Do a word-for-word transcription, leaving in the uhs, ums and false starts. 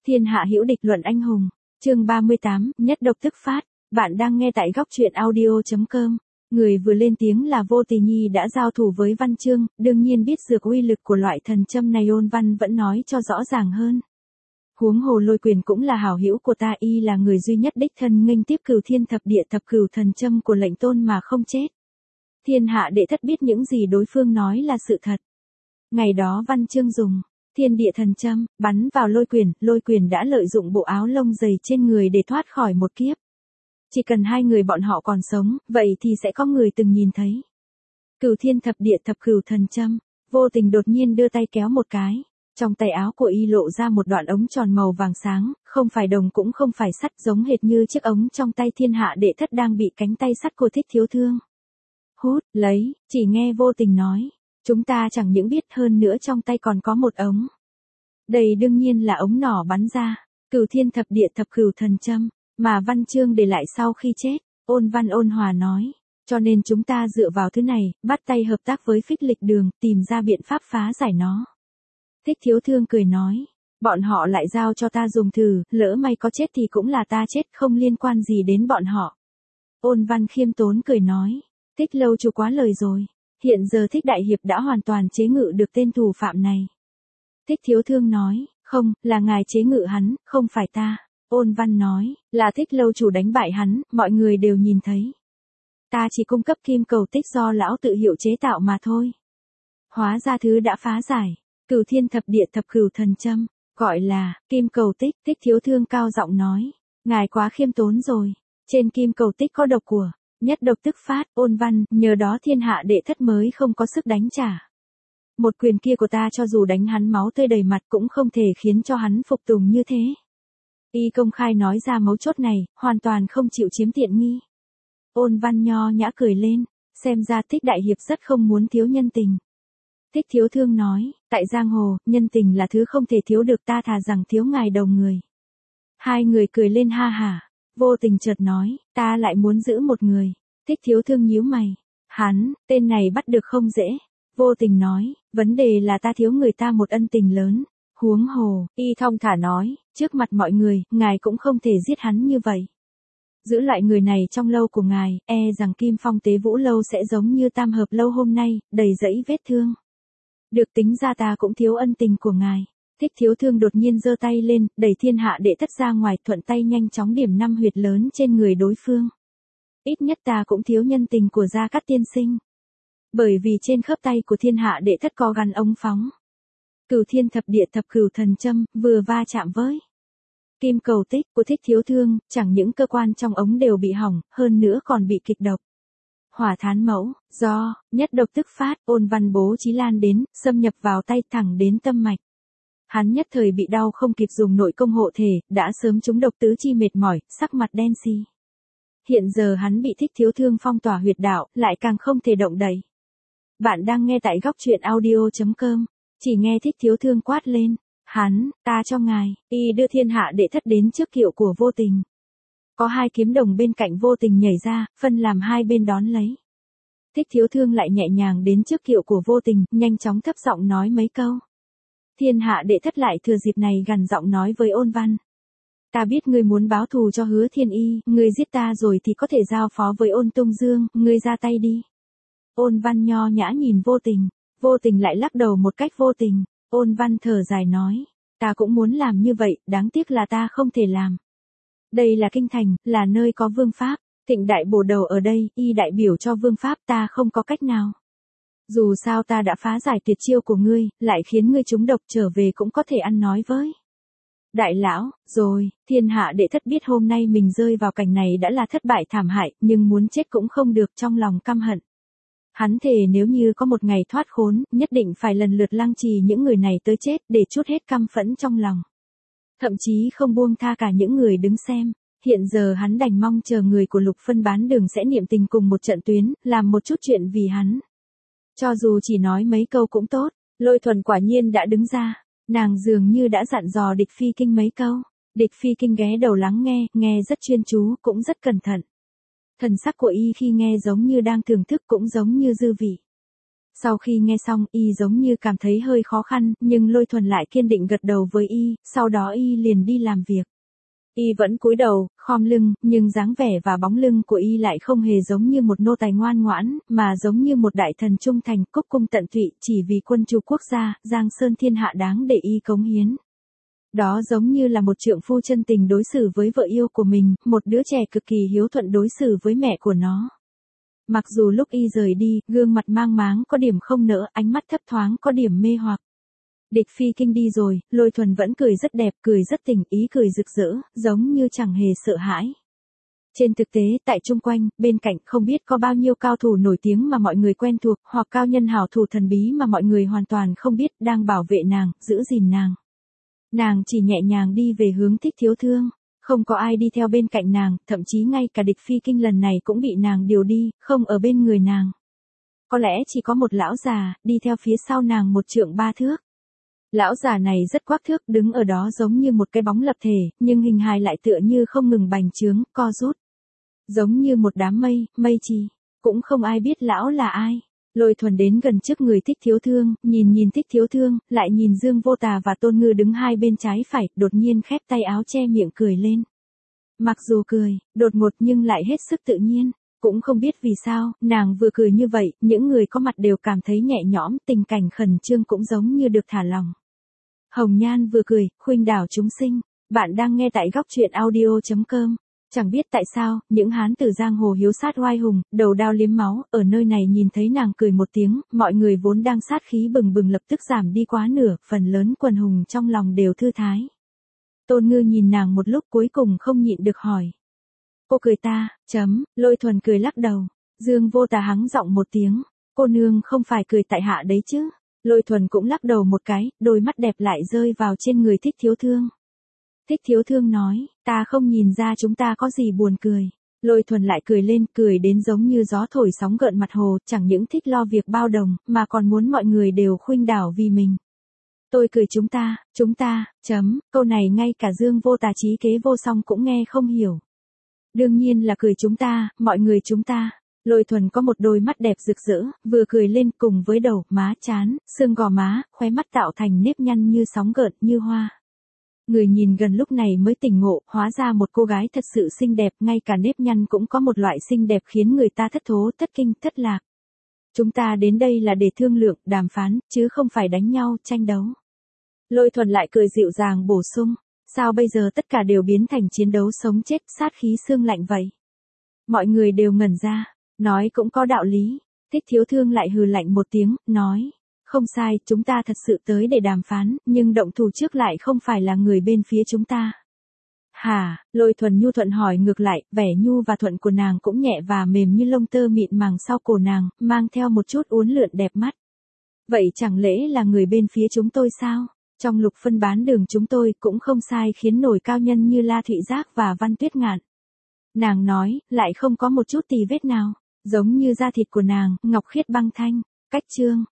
Thiên hạ hữu địch luận anh hùng. Chương ba mươi tám, nhất độc tức phát. Bạn đang nghe tại góc truyện audio chấm com. Người vừa lên tiếng là Vô Tỳ Nhi đã giao thủ với Văn Chương, đương nhiên biết dược uy lực của loại thần châm này. Ôn Văn vẫn nói cho rõ ràng hơn. Huống hồ Lôi Quyền cũng là hảo hữu của ta, y là người duy nhất đích thân nghênh tiếp cửu thiên thập địa thập cửu thần châm của lệnh tôn mà không chết. Thiên hạ đệ thất biết những gì đối phương nói là sự thật. Ngày đó Văn Chương dùng thiên địa thần châm bắn vào Lôi Quyền, Lôi Quyền đã lợi dụng bộ áo lông dày trên người để thoát khỏi một kiếp. Chỉ cần hai người bọn họ còn sống, vậy thì sẽ có người từng nhìn thấy. Cửu thiên thập địa thập cửu thần châm. Vô Tình đột nhiên đưa tay kéo một cái. Trong tay áo của y lộ ra một đoạn ống tròn màu vàng sáng, không phải đồng cũng không phải sắt, giống hệt như chiếc ống trong tay thiên hạ đệ thất đang bị cánh tay sắt của Thích Thiếu Thương hút lấy. Chỉ nghe Vô Tình nói, chúng ta chẳng những biết, hơn nữa trong tay còn có một ống. Đây đương nhiên là ống nỏ bắn ra cửu thiên thập địa thập cửu thần châm mà Văn Chương để lại sau khi chết. Ôn Văn ôn hòa nói, cho nên chúng ta dựa vào thứ này, bắt tay hợp tác với Phích Lịch Đường, tìm ra biện pháp phá giải nó. Thích Thiếu Thương cười nói, bọn họ lại giao cho ta dùng thử, lỡ may có chết thì cũng là ta chết, không liên quan gì đến bọn họ. Ôn Văn khiêm tốn cười nói, Thích lâu chủ quá lời rồi, hiện giờ Thích đại hiệp đã hoàn toàn chế ngự được tên thủ phạm này. Thích Thiếu Thương nói, không, là ngài chế ngự hắn, không phải ta. Ôn Văn nói, là Thích lâu chủ đánh bại hắn, mọi người đều nhìn thấy. Ta chỉ cung cấp kim cầu tích do lão tự hiệu chế tạo mà thôi. Hóa ra thứ đã phá giải cửu thiên thập địa thập cửu thần châm, gọi là kim cầu tích. Thích Thiếu Thương cao giọng nói, ngài quá khiêm tốn rồi, trên kim cầu tích có độc của nhất độc tức phát. Ôn Văn, nhờ đó thiên hạ đệ thất mới không có sức đánh trả. Một quyền kia của ta cho dù đánh hắn máu tươi đầy mặt cũng không thể khiến cho hắn phục tùng như thế. Y công khai nói ra mấu chốt này, hoàn toàn không chịu chiếm tiện nghi. Ôn Văn nho nhã cười lên, xem ra Thích đại hiệp rất không muốn thiếu nhân tình. Thích Thiếu Thương nói, tại giang hồ, nhân tình là thứ không thể thiếu được, ta thà rằng thiếu ngài đầu người. Hai người cười lên ha hả. Vô Tình chợt nói, ta lại muốn giữ một người. Thích Thiếu Thương nhíu mày, hắn, tên này bắt được không dễ. Vô Tình nói, vấn đề là ta thiếu người ta một ân tình lớn. Huống hồ, y thong thả nói, trước mặt mọi người, ngài cũng không thể giết hắn như vậy. Giữ lại người này trong lâu của ngài, e rằng Kim Phong Tế Vũ lâu sẽ giống như Tam Hợp lâu hôm nay, đầy rẫy vết thương. Được tính ra ta cũng thiếu ân tình của ngài. Thích Thiếu Thương đột nhiên giơ tay lên, đẩy thiên hạ đệ thất ra ngoài, thuận tay nhanh chóng điểm năm huyệt lớn trên người đối phương. Ít nhất ta cũng thiếu nhân tình của Gia Cát tiên sinh. Bởi vì trên khớp tay của thiên hạ đệ thất có gắn ống phóng cửu thiên thập địa thập cửu thần châm, vừa va chạm với kim cầu tích của Thích Thiếu Thương, chẳng những cơ quan trong ống đều bị hỏng, hơn nữa còn bị kịch độc. Hỏa thán mẫu, do nhất độc tức phát. Ôn Văn bố trí lan đến, xâm nhập vào tay thẳng đến tâm mạch. Hắn nhất thời bị đau không kịp dùng nội công hộ thể, đã sớm trúng độc tứ chi mệt mỏi, sắc mặt đen xì. Hiện giờ hắn bị Thích Thiếu Thương phong tỏa huyệt đạo, lại càng không thể động đậy. Bạn đang nghe tại góc truyện audio chấm com. Chỉ nghe Thích Thiếu Thương quát lên, hắn, ta cho ngài. Y đưa thiên hạ đệ thất đến trước kiệu của Vô Tình. Có hai kiếm đồng bên cạnh Vô Tình nhảy ra, phân làm hai bên đón lấy. Thích Thiếu Thương lại nhẹ nhàng đến trước kiệu của Vô Tình, nhanh chóng thấp giọng nói mấy câu. Thiên hạ đệ thất lại thừa dịp này gằn giọng nói với Ôn Văn. Ta biết ngươi muốn báo thù cho Hứa Thiên Y, ngươi giết ta rồi thì có thể giao phó với Ôn Tung Dương, ngươi ra tay đi. Ôn Văn nho nhã nhìn Vô Tình. Vô Tình lại lắc đầu một cách vô tình. Ôn Văn thở dài nói, ta cũng muốn làm như vậy, đáng tiếc là ta không thể làm. Đây là kinh thành, là nơi có vương pháp. Thịnh đại bổ đầu ở đây, y đại biểu cho vương pháp, ta không có cách nào. Dù sao ta đã phá giải tuyệt chiêu của ngươi, lại khiến ngươi trúng độc, trở về cũng có thể ăn nói với đại lão. Rồi, thiên hạ đệ thất biết hôm nay mình rơi vào cảnh này đã là thất bại thảm hại, nhưng muốn chết cũng không được, trong lòng căm hận. Hắn thề nếu như có một ngày thoát khốn, nhất định phải lần lượt lăng trì những người này tới chết, để trút hết căm phẫn trong lòng. Thậm chí không buông tha cả những người đứng xem. Hiện giờ hắn đành mong chờ người của Lục Phân bán đường sẽ niệm tình cùng một trận tuyến, làm một chút chuyện vì hắn. Cho dù chỉ nói mấy câu cũng tốt. Lôi Thuần quả nhiên đã đứng ra. Nàng dường như đã dặn dò Địch Phi Kinh mấy câu. Địch Phi Kinh ghé đầu lắng nghe, nghe rất chuyên chú, cũng rất cẩn thận. Thần sắc của y khi nghe giống như đang thưởng thức, cũng giống như dư vị. Sau khi nghe xong, y giống như cảm thấy hơi khó khăn, nhưng Lôi Thuần lại kiên định gật đầu với y, sau đó y liền đi làm việc. Y vẫn cúi đầu, khom lưng, nhưng dáng vẻ và bóng lưng của y lại không hề giống như một nô tài ngoan ngoãn, mà giống như một đại thần trung thành, cúc cung tận tụy, chỉ vì quân chủ quốc gia, giang sơn thiên hạ đáng để y cống hiến. Đó giống như là một trượng phu chân tình đối xử với vợ yêu của mình, một đứa trẻ cực kỳ hiếu thuận đối xử với mẹ của nó. Mặc dù lúc y rời đi, gương mặt mang máng có điểm không nỡ, ánh mắt thấp thoáng có điểm mê hoặc. Địch Phi Kinh đi rồi, Lôi Thuần vẫn cười rất đẹp, cười rất tỉnh, ý cười rực rỡ, giống như chẳng hề sợ hãi. Trên thực tế, tại chung quanh, bên cạnh không biết có bao nhiêu cao thủ nổi tiếng mà mọi người quen thuộc, hoặc cao nhân hảo thủ thần bí mà mọi người hoàn toàn không biết, đang bảo vệ nàng, giữ gìn nàng. Nàng chỉ nhẹ nhàng đi về hướng Thích Thiếu Thương. Không có ai đi theo bên cạnh nàng, thậm chí ngay cả Địch Phi Kinh lần này cũng bị nàng điều đi, không ở bên người nàng. Có lẽ chỉ có một lão già, đi theo phía sau nàng một trượng ba thước. Lão già này rất quắc thước, đứng ở đó giống như một cái bóng lập thể, nhưng hình hài lại tựa như không ngừng bành trướng, co rút. Giống như một đám mây, mây trì. Cũng không ai biết lão là ai. Lôi Thuần đến gần trước người Thích Thiếu Thương, nhìn nhìn Thích Thiếu Thương, lại nhìn Dương Vô Tà và Tôn Ngư đứng hai bên trái phải, đột nhiên khép tay áo che miệng cười lên. Mặc dù cười, đột ngột nhưng lại hết sức tự nhiên, cũng không biết vì sao, nàng vừa cười như vậy, những người có mặt đều cảm thấy nhẹ nhõm, tình cảnh khẩn trương cũng giống như được thả lỏng. Hồng Nhan vừa cười, khuynh đảo chúng sinh, bạn đang nghe tại góc truyện audio chấm com. Chẳng biết tại sao, những hán tử giang hồ hiếu sát oai hùng, đầu đao liếm máu, ở nơi này nhìn thấy nàng cười một tiếng, mọi người vốn đang sát khí bừng bừng lập tức giảm đi quá nửa, phần lớn quần hùng trong lòng đều thư thái. Tôn Ngư nhìn nàng một lúc cuối cùng không nhịn được hỏi. Cô cười ta, chấm, Lôi Thuần cười lắc đầu. Dương Vô Tà hắng giọng một tiếng, cô nương không phải cười tại hạ đấy chứ. Lôi Thuần cũng lắc đầu một cái, đôi mắt đẹp lại rơi vào trên người Thích Thiếu Thương. Thích Thiếu Thương nói, ta không nhìn ra chúng ta có gì buồn cười. Lôi Thuần lại cười lên, cười đến giống như gió thổi sóng gợn mặt hồ, chẳng những thích lo việc bao đồng, mà còn muốn mọi người đều khuynh đảo vì mình. Tôi cười chúng ta, chúng ta, chấm, câu này ngay cả Dương Vô Tà trí kế vô song cũng nghe không hiểu. Đương nhiên là cười chúng ta, mọi người chúng ta. Lôi Thuần có một đôi mắt đẹp rực rỡ, vừa cười lên cùng với đầu, má, trán, xương gò má, khóe mắt tạo thành nếp nhăn như sóng gợn, như hoa. Người nhìn gần lúc này mới tỉnh ngộ, hóa ra một cô gái thật sự xinh đẹp, ngay cả nếp nhăn cũng có một loại xinh đẹp khiến người ta thất thố, thất kinh, thất lạc. Chúng ta đến đây là để thương lượng, đàm phán, chứ không phải đánh nhau, tranh đấu. Lôi Thuần lại cười dịu dàng bổ sung, sao bây giờ tất cả đều biến thành chiến đấu sống chết, sát khí xương lạnh vậy? Mọi người đều ngẩn ra, nói cũng có đạo lý. Thích Thiếu Thương lại hừ lạnh một tiếng, nói. Không sai, chúng ta thật sự tới để đàm phán, nhưng động thủ trước lại không phải là người bên phía chúng ta. Hả, Lôi Thuần nhu thuận hỏi ngược lại, vẻ nhu và thuận của nàng cũng nhẹ và mềm như lông tơ mịn màng sau cổ nàng, mang theo một chút uốn lượn đẹp mắt. Vậy chẳng lẽ là người bên phía chúng tôi sao? Trong lục phân bán đường chúng tôi cũng không sai khiến nổi cao nhân như La Thụy Giác và Văn Tuyết Ngạn. Nàng nói, lại không có một chút tì vết nào, giống như da thịt của nàng, ngọc khiết băng thanh, cách chương.